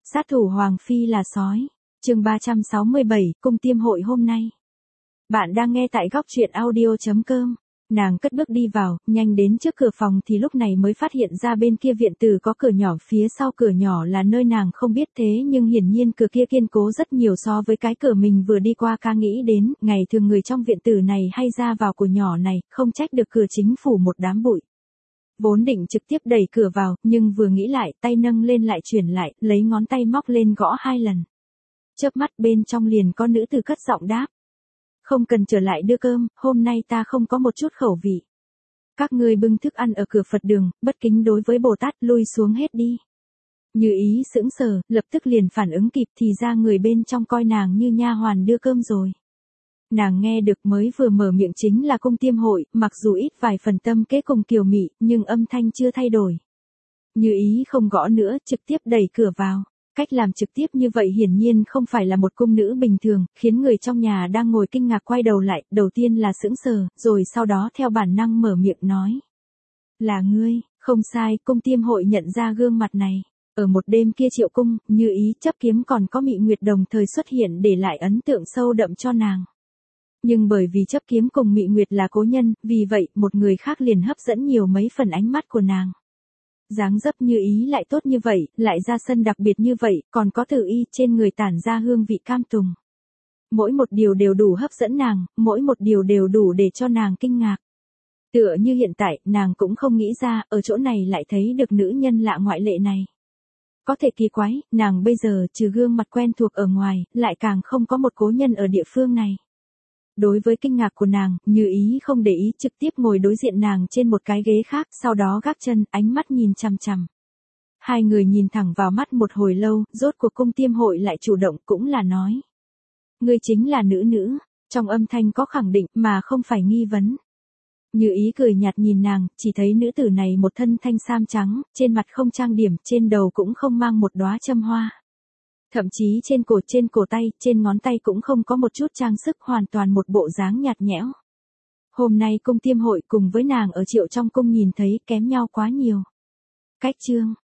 Sát thủ Hoàng Phi là sói. Chương 367, cung tiêm hội hôm nay. Bạn đang nghe tại góc truyện audio.com. Nàng cất bước đi vào, nhanh đến trước cửa phòng thì lúc này mới phát hiện ra bên kia viện tử có cửa nhỏ, phía sau cửa nhỏ là nơi nàng không biết, thế nhưng hiển nhiên cửa kia kiên cố rất nhiều so với cái cửa mình vừa đi qua. Ca nghĩ đến, ngày thường người trong viện tử này hay ra vào của nhỏ này, không trách được cửa chính phủ một đám bụi. Vốn định trực tiếp đẩy cửa vào, nhưng vừa nghĩ lại, tay nâng lên lại chuyển lại, lấy ngón tay móc lên gõ 2 lần. Chớp mắt bên trong liền có nữ tử cất giọng đáp. Không cần trở lại đưa cơm, hôm nay ta không có một chút khẩu vị. Các ngươi bưng thức ăn ở cửa Phật đường, bất kính đối với Bồ Tát, lui xuống hết đi. Như Ý sững sờ, lập tức liền phản ứng kịp thì ra người bên trong coi nàng như nha hoàn đưa cơm rồi. Nàng nghe được mới vừa mở miệng chính là cung tiêm hội, mặc dù ít vài phần tâm kế cùng kiều mị, nhưng âm thanh chưa thay đổi. Như Ý không gõ nữa, trực tiếp đẩy cửa vào. Cách làm trực tiếp như vậy hiển nhiên không phải là một cung nữ bình thường, khiến người trong nhà đang ngồi kinh ngạc quay đầu lại, đầu tiên là sững sờ, rồi sau đó theo bản năng mở miệng nói. Là ngươi, không sai, cung tiêm hội nhận ra gương mặt này. Ở một đêm kia Triệu Cung, Như Ý, Chấp Kiếm còn có Mị Nguyệt đồng thời xuất hiện để lại ấn tượng sâu đậm cho nàng. Nhưng bởi vì Chấp Kiếm cùng Mị Nguyệt là cố nhân, vì vậy một người khác liền hấp dẫn nhiều mấy phần ánh mắt của nàng. Dáng dấp Như Ý lại tốt như vậy, lại ra sân đặc biệt như vậy, còn có tử y trên người tản ra hương vị cam tùng. Mỗi một điều đều đủ hấp dẫn nàng, mỗi một điều đều đủ để cho nàng kinh ngạc. Tựa như hiện tại, nàng cũng không nghĩ ra, ở chỗ này lại thấy được nữ nhân lạ ngoại lệ này. Có thể kỳ quái, nàng bây giờ trừ gương mặt quen thuộc ở ngoài, lại càng không có một cố nhân ở địa phương này. Đối với kinh ngạc của nàng, Như Ý không để ý, trực tiếp ngồi đối diện nàng trên một cái ghế khác, sau đó gác chân, ánh mắt nhìn chằm chằm. Hai người nhìn thẳng vào mắt một hồi lâu, rốt cuộc cung tiêm hội lại chủ động, cũng là nói. Ngươi chính là nữ, trong âm thanh có khẳng định mà không phải nghi vấn. Như Ý cười nhạt nhìn nàng, chỉ thấy nữ tử này một thân thanh sam trắng, trên mặt không trang điểm, trên đầu cũng không mang một đóa châm hoa. Thậm chí trên cổ tay, trên ngón tay cũng không có một chút trang sức, hoàn toàn một bộ dáng nhạt nhẽo. Hôm nay cung tiêm hội cùng với nàng ở Triệu trong cung nhìn thấy kém nhau quá nhiều. Cách chương,